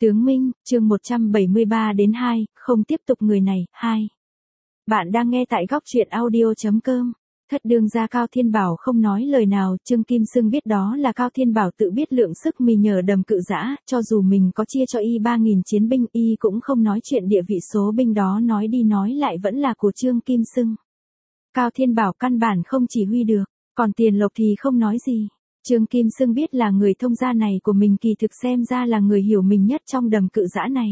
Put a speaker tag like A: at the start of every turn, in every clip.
A: Tướng Minh, chương 173 đến 2, không tiếp tục người này, 2. Bạn đang nghe tại góc truyện audio.com. Thất đương gia Cao Thiên Bảo không nói lời nào, Trương Kim Xưng biết đó là Cao Thiên Bảo tự biết lượng sức mì nhờ đầm cự dã, cho dù mình có chia cho y 3.000 chiến binh, y cũng không nói chuyện địa vị số binh đó, nói đi nói lại vẫn là của Trương Kim Xưng. Cao Thiên Bảo căn bản không chỉ huy được, còn Tiền Lộc thì không nói gì. Trương Kim Xưng biết là người thông gia này của mình kỳ thực xem ra là người hiểu mình nhất trong đầm cự dã này.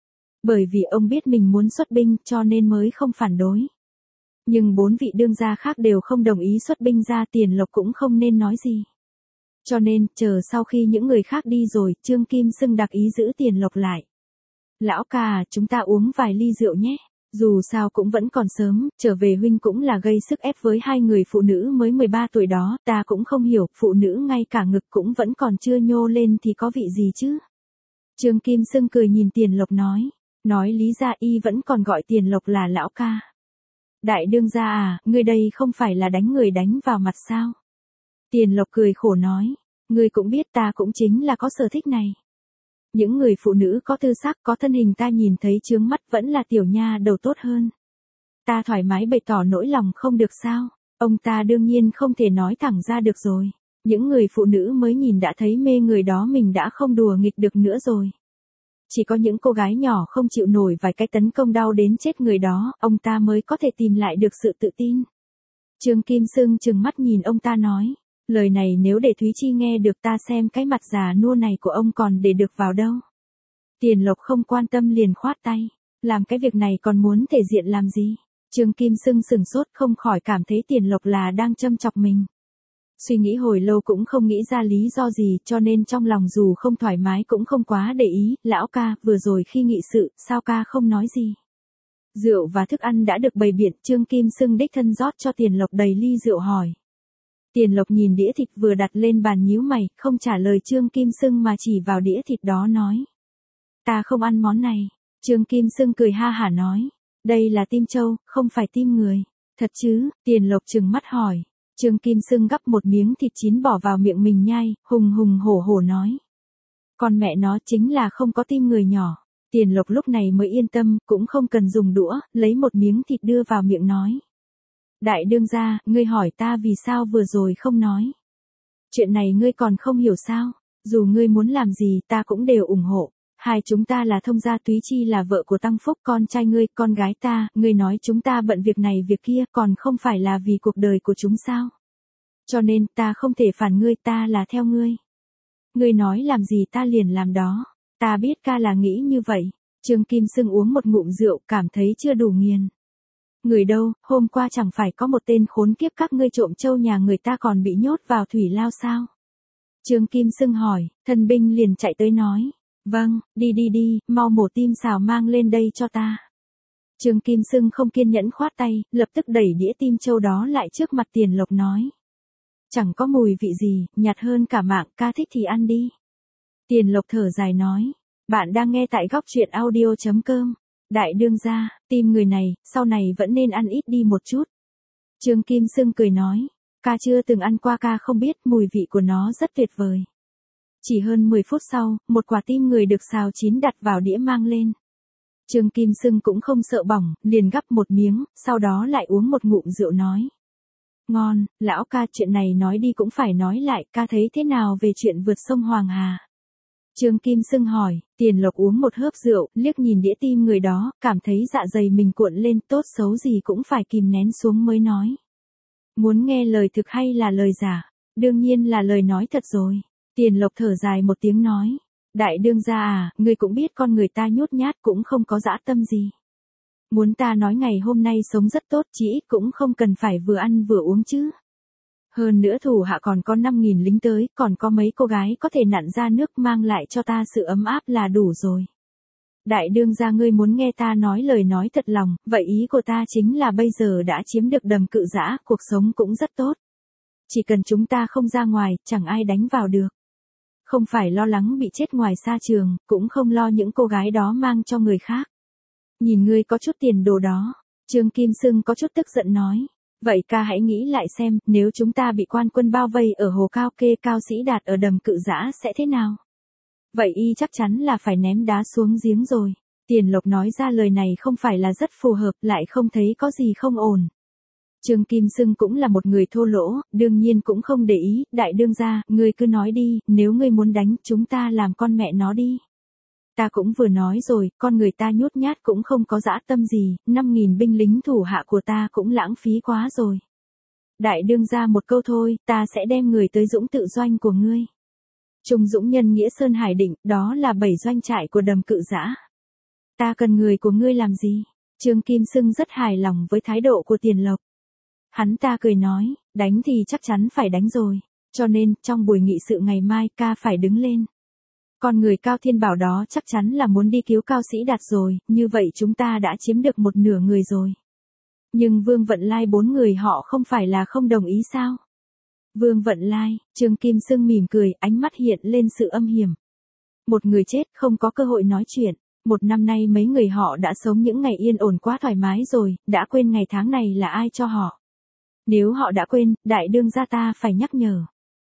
A: Bởi vì ông biết mình muốn xuất binh cho nên mới không phản đối. Nhưng 4 vị đương gia khác đều không đồng ý xuất binh ra, Tiền Lộc cũng không nên nói gì. Cho nên, chờ sau khi những người khác đi rồi, Trương Kim Xưng đặc ý giữ Tiền Lộc lại. Lão ca, chúng ta uống vài ly rượu nhé. Dù sao cũng vẫn còn sớm, trở về huynh cũng là gây sức ép với hai người phụ nữ mới 13 tuổi đó, ta cũng không hiểu, phụ nữ ngay cả ngực cũng vẫn còn chưa nhô lên thì có vị gì chứ. Trương Kim Xưng cười nhìn Tiền Lộc nói lý ra y vẫn còn gọi Tiền Lộc là lão ca. Đại đương gia à, ngươi đây không phải là đánh người đánh vào mặt sao? Tiền Lộc cười khổ nói, ngươi cũng biết ta cũng chính là có sở thích này. Những người phụ nữ có tư sắc có thân hình ta nhìn thấy chướng mắt vẫn là tiểu nha đầu tốt hơn. Ta thoải mái bày tỏ nỗi lòng không được sao? Ông ta đương nhiên không thể nói thẳng ra được rồi. Những người phụ nữ mới nhìn đã thấy mê người đó mình đã không đùa nghịch được nữa rồi. Chỉ có những cô gái nhỏ không chịu nổi vài cái tấn công đau đến chết người đó, ông ta mới có thể tìm lại được sự tự tin. Trương Kim Xưng trừng mắt nhìn ông ta nói, lời này nếu để Thúy Chi nghe được ta xem cái mặt già nua này của ông còn để được vào đâu. Tiền Lộc không quan tâm liền khoát tay, làm cái việc này còn muốn thể diện làm gì. Trương Kim Xưng sừng sốt không khỏi cảm thấy Tiền Lộc là đang châm chọc mình. Suy nghĩ hồi lâu cũng không nghĩ ra lý do gì cho nên trong lòng dù không thoải mái cũng không quá để ý. Lão ca, vừa rồi khi nghị sự, sao ca không nói gì? Rượu và thức ăn đã được bày biện, Trương Kim Xưng đích thân rót cho Tiền Lộc đầy ly rượu hỏi. Tiền Lộc nhìn đĩa thịt vừa đặt lên bàn nhíu mày, không trả lời Trương Kim Xưng mà chỉ vào đĩa thịt đó nói. Ta không ăn món này. Trương Kim Xưng cười ha hả nói. Đây là tim trâu, không phải tim người. Thật chứ? Tiền Lộc trừng mắt hỏi. Trương Kim Xưng gắp một miếng thịt chín bỏ vào miệng mình nhai, hùng hùng hổ hổ nói. Con mẹ nó chính là không có tim người nhỏ. Tiền Lộc lúc này mới yên tâm, cũng không cần dùng đũa, lấy một miếng thịt đưa vào miệng nói. Đại đương gia, ngươi hỏi ta vì sao vừa rồi không nói. Chuyện này ngươi còn không hiểu sao, dù ngươi muốn làm gì ta cũng đều ủng hộ. Hai chúng ta là thông gia, Thúy Chi là vợ của Tăng Phúc, con trai ngươi, con gái ta, ngươi nói chúng ta bận việc này việc kia còn không phải là vì cuộc đời của chúng sao. Cho nên ta không thể phản ngươi, ta là theo ngươi. Ngươi nói làm gì ta liền làm đó, ta biết ca là nghĩ như vậy. Trương Kim Xưng uống một ngụm rượu cảm thấy chưa đủ nghiền. Người đâu, hôm qua chẳng phải có một tên khốn kiếp các ngươi trộm trâu nhà người ta còn bị nhốt vào thủy lao sao? Trương Kim Xưng hỏi, thân binh liền chạy tới nói. Vâng, đi, mau mổ tim xào mang lên đây cho ta. Trương Kim Xưng không kiên nhẫn khoát tay, lập tức đẩy đĩa tim trâu đó lại trước mặt Tiền Lộc nói. Chẳng có mùi vị gì, nhạt hơn cả mạng, ca thích thì ăn đi. Tiền Lộc thở dài nói. Bạn đang nghe tại góc truyện audio.com. Đại đương gia, tim người này, sau này vẫn nên ăn ít đi một chút. Trương Kim Xưng cười nói. Ca chưa từng ăn qua, ca không biết, mùi vị của nó rất tuyệt vời. Chỉ hơn 10 phút sau, một quả tim người được xào chín đặt vào đĩa mang lên. Trương Kim Xưng cũng không sợ bỏng, liền gắp một miếng, sau đó lại uống một ngụm rượu nói. Ngon, lão ca, chuyện này nói đi cũng phải nói lại, ca thấy thế nào về chuyện vượt sông Hoàng Hà? Trương Kim Xưng hỏi. Tiền Lộc uống một hớp rượu, liếc nhìn đĩa tim người đó, cảm thấy dạ dày mình cuộn lên, tốt xấu gì cũng phải kìm nén xuống mới nói. Muốn nghe lời thực hay là lời giả? Đương nhiên là lời nói thật rồi. Tiền Lộc thở dài một tiếng nói. Đại đương gia à, ngươi cũng biết con người ta nhút nhát cũng không có dã tâm gì. Muốn ta nói ngày hôm nay sống rất tốt, chỉ ít cũng không cần phải vừa ăn vừa uống chứ. Hơn nữa thủ hạ còn có 5.000 lính tới, còn có mấy cô gái có thể nặn ra nước mang lại cho ta sự ấm áp là đủ rồi. Đại đương gia, ngươi muốn nghe ta nói lời nói thật lòng, vậy ý của ta chính là bây giờ đã chiếm được đầm cự dã, cuộc sống cũng rất tốt. Chỉ cần chúng ta không ra ngoài, chẳng ai đánh vào được. Không phải lo lắng bị chết ngoài xa trường, cũng không lo những cô gái đó mang cho người khác. Nhìn ngươi có chút tiền đồ đó. Trương Kim Xưng có chút tức giận nói. Vậy ca hãy nghĩ lại xem, nếu chúng ta bị quan quân bao vây ở hồ Cao Kê, Cao Sĩ Đạt ở đầm cự dã sẽ thế nào? Vậy y chắc chắn là phải ném đá xuống giếng rồi. Tiền Lộc nói ra lời này không phải là rất phù hợp, lại không thấy có gì không ổn. Trương Kim Xưng cũng là một người thô lỗ, đương nhiên cũng không để ý, đại đương gia, ngươi cứ nói đi, nếu ngươi muốn đánh, chúng ta làm con mẹ nó đi. Ta cũng vừa nói rồi, con người ta nhút nhát cũng không có dã tâm gì, 5.000 binh lính thủ hạ của ta cũng lãng phí quá rồi. Đại đương gia một câu thôi, ta sẽ đem người tới Dũng tự doanh của ngươi. Trung Dũng nhân nghĩa Sơn Hải Định, đó là 7 doanh trại của Đầm Cự Dã. Ta cần người của ngươi làm gì? Trương Kim Xưng rất hài lòng với thái độ của Tiền Lộc. Hắn ta cười nói, đánh thì chắc chắn phải đánh rồi, cho nên, trong buổi nghị sự ngày mai ca phải đứng lên. Con người Cao Thiên Bảo đó chắc chắn là muốn đi cứu Cao Sĩ Đạt rồi, như vậy chúng ta đã chiếm được một nửa người rồi. Nhưng Vương Vận Lai 4 người họ không phải là không đồng ý sao? Vương Vận Lai, Trương Kim Xưng mỉm cười, ánh mắt hiện lên sự âm hiểm. Một người chết không có cơ hội nói chuyện. Một năm nay mấy người họ đã sống những ngày yên ổn quá thoải mái rồi, đã quên ngày tháng này là ai cho họ. Nếu họ đã quên, đại đương gia ta phải nhắc nhở.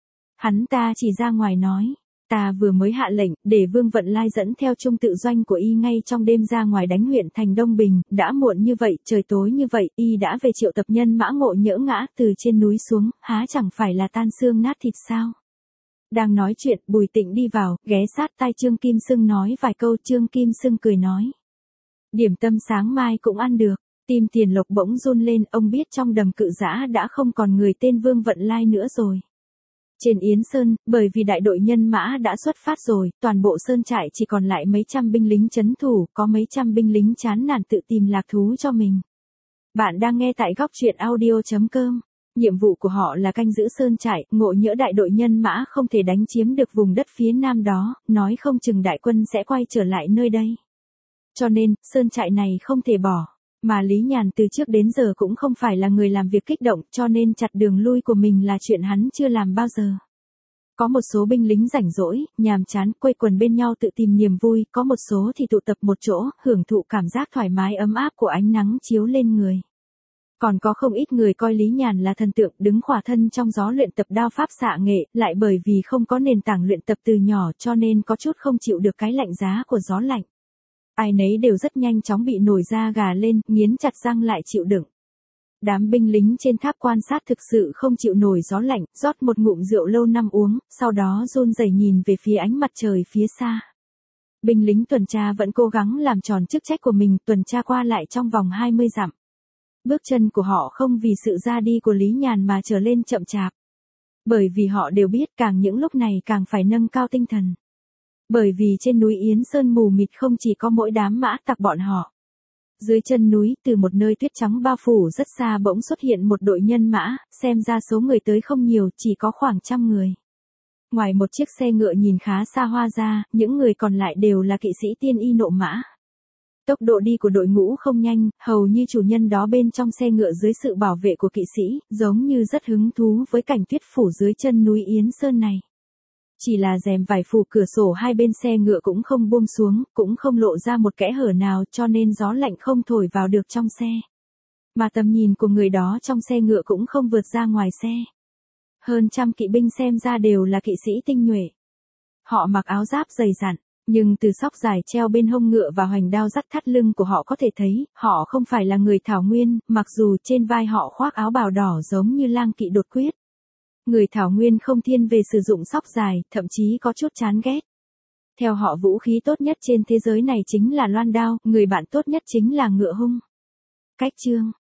A: Hắn ta chỉ ra ngoài nói, ta vừa mới hạ lệnh, để Vương Vận Lai dẫn theo trung tự doanh của y ngay trong đêm ra ngoài đánh huyện thành Đông Bình, đã muộn như vậy, trời tối như vậy, y đã về triệu tập nhân mã Ngộ nhỡ ngã từ trên núi xuống, há chẳng phải là tan xương nát thịt sao. Đang nói chuyện, Bùi Tịnh đi vào, ghé sát tai Trương Kim Xưng nói vài câu. Trương Kim Xưng cười nói, điểm tâm sáng mai cũng ăn được. Tim Tiền Lộc bỗng run lên, ông biết trong Đầm Cự Dã đã không còn người tên Vương Vận Lai nữa rồi. Trên Yến Sơn, bởi vì đại đội nhân mã đã xuất phát rồi, toàn bộ sơn trại chỉ còn lại mấy trăm binh lính trấn thủ, có mấy trăm binh lính chán nản tự tìm lạc thú cho mình. Bạn đang nghe tại góc truyện audio.com. Nhiệm vụ của họ là canh giữ sơn trại, ngộ nhỡ đại đội nhân mã không thể đánh chiếm được vùng đất phía nam đó, nói không chừng đại quân sẽ quay trở lại nơi đây. Cho nên, sơn trại này không thể bỏ. Mà Lý Nhàn từ trước đến giờ cũng không phải là người làm việc kích động, cho nên chặt đường lui của mình là chuyện hắn chưa làm bao giờ. Có một số binh lính rảnh rỗi, nhàm chán, quây quần bên nhau tự tìm niềm vui, có một số thì tụ tập một chỗ, hưởng thụ cảm giác thoải mái ấm áp của ánh nắng chiếu lên người. Còn có không ít người coi Lý Nhàn là thần tượng, đứng khỏa thân trong gió luyện tập đao pháp xạ nghệ, lại bởi vì không có nền tảng luyện tập từ nhỏ cho nên có chút không chịu được cái lạnh giá của gió lạnh. Ai nấy đều rất nhanh chóng bị nổi da gà lên, nghiến chặt răng lại chịu đựng. Đám binh lính trên tháp quan sát thực sự không chịu nổi gió lạnh, rót một ngụm rượu lâu năm uống, sau đó run rẩy nhìn về phía ánh mặt trời phía xa. Binh lính tuần tra vẫn cố gắng làm tròn chức trách của mình, tuần tra qua lại trong vòng 20 dặm. Bước chân của họ không vì sự ra đi của Lý Nhàn mà trở lên chậm chạp. Bởi vì họ đều biết càng những lúc này càng phải nâng cao tinh thần. Bởi vì trên núi Yến Sơn mù mịt không chỉ có mỗi đám mã tặc bọn họ. Dưới chân núi, từ một nơi tuyết trắng bao phủ rất xa bỗng xuất hiện một đội nhân mã, xem ra số người tới không nhiều, chỉ có khoảng 100 người. Ngoài một chiếc xe ngựa nhìn khá xa hoa ra, những người còn lại đều là kỵ sĩ tiên y nộ mã. Tốc độ đi của đội ngũ không nhanh, hầu như chủ nhân đó bên trong xe ngựa dưới sự bảo vệ của kỵ sĩ, giống như rất hứng thú với cảnh tuyết phủ dưới chân núi Yến Sơn này. Chỉ là rèm vải phủ cửa sổ hai bên xe ngựa cũng không buông xuống, cũng không lộ ra một kẽ hở nào cho nên gió lạnh không thổi vào được trong xe. Mà tầm nhìn của người đó trong xe ngựa cũng không vượt ra ngoài xe. Hơn 100 kỵ binh xem ra đều là kỵ sĩ tinh nhuệ. Họ mặc áo giáp dày dặn, nhưng từ xóc dài treo bên hông ngựa và hoành đao dắt thắt lưng của họ có thể thấy, họ không phải là người Thảo Nguyên, mặc dù trên vai họ khoác áo bào đỏ giống như lang kỵ đột quyết. Người Thảo Nguyên không thiên về sử dụng xóc dài, thậm chí có chút chán ghét. Theo họ vũ khí tốt nhất trên thế giới này chính là loan đao, người bạn tốt nhất chính là ngựa hung. Cách chương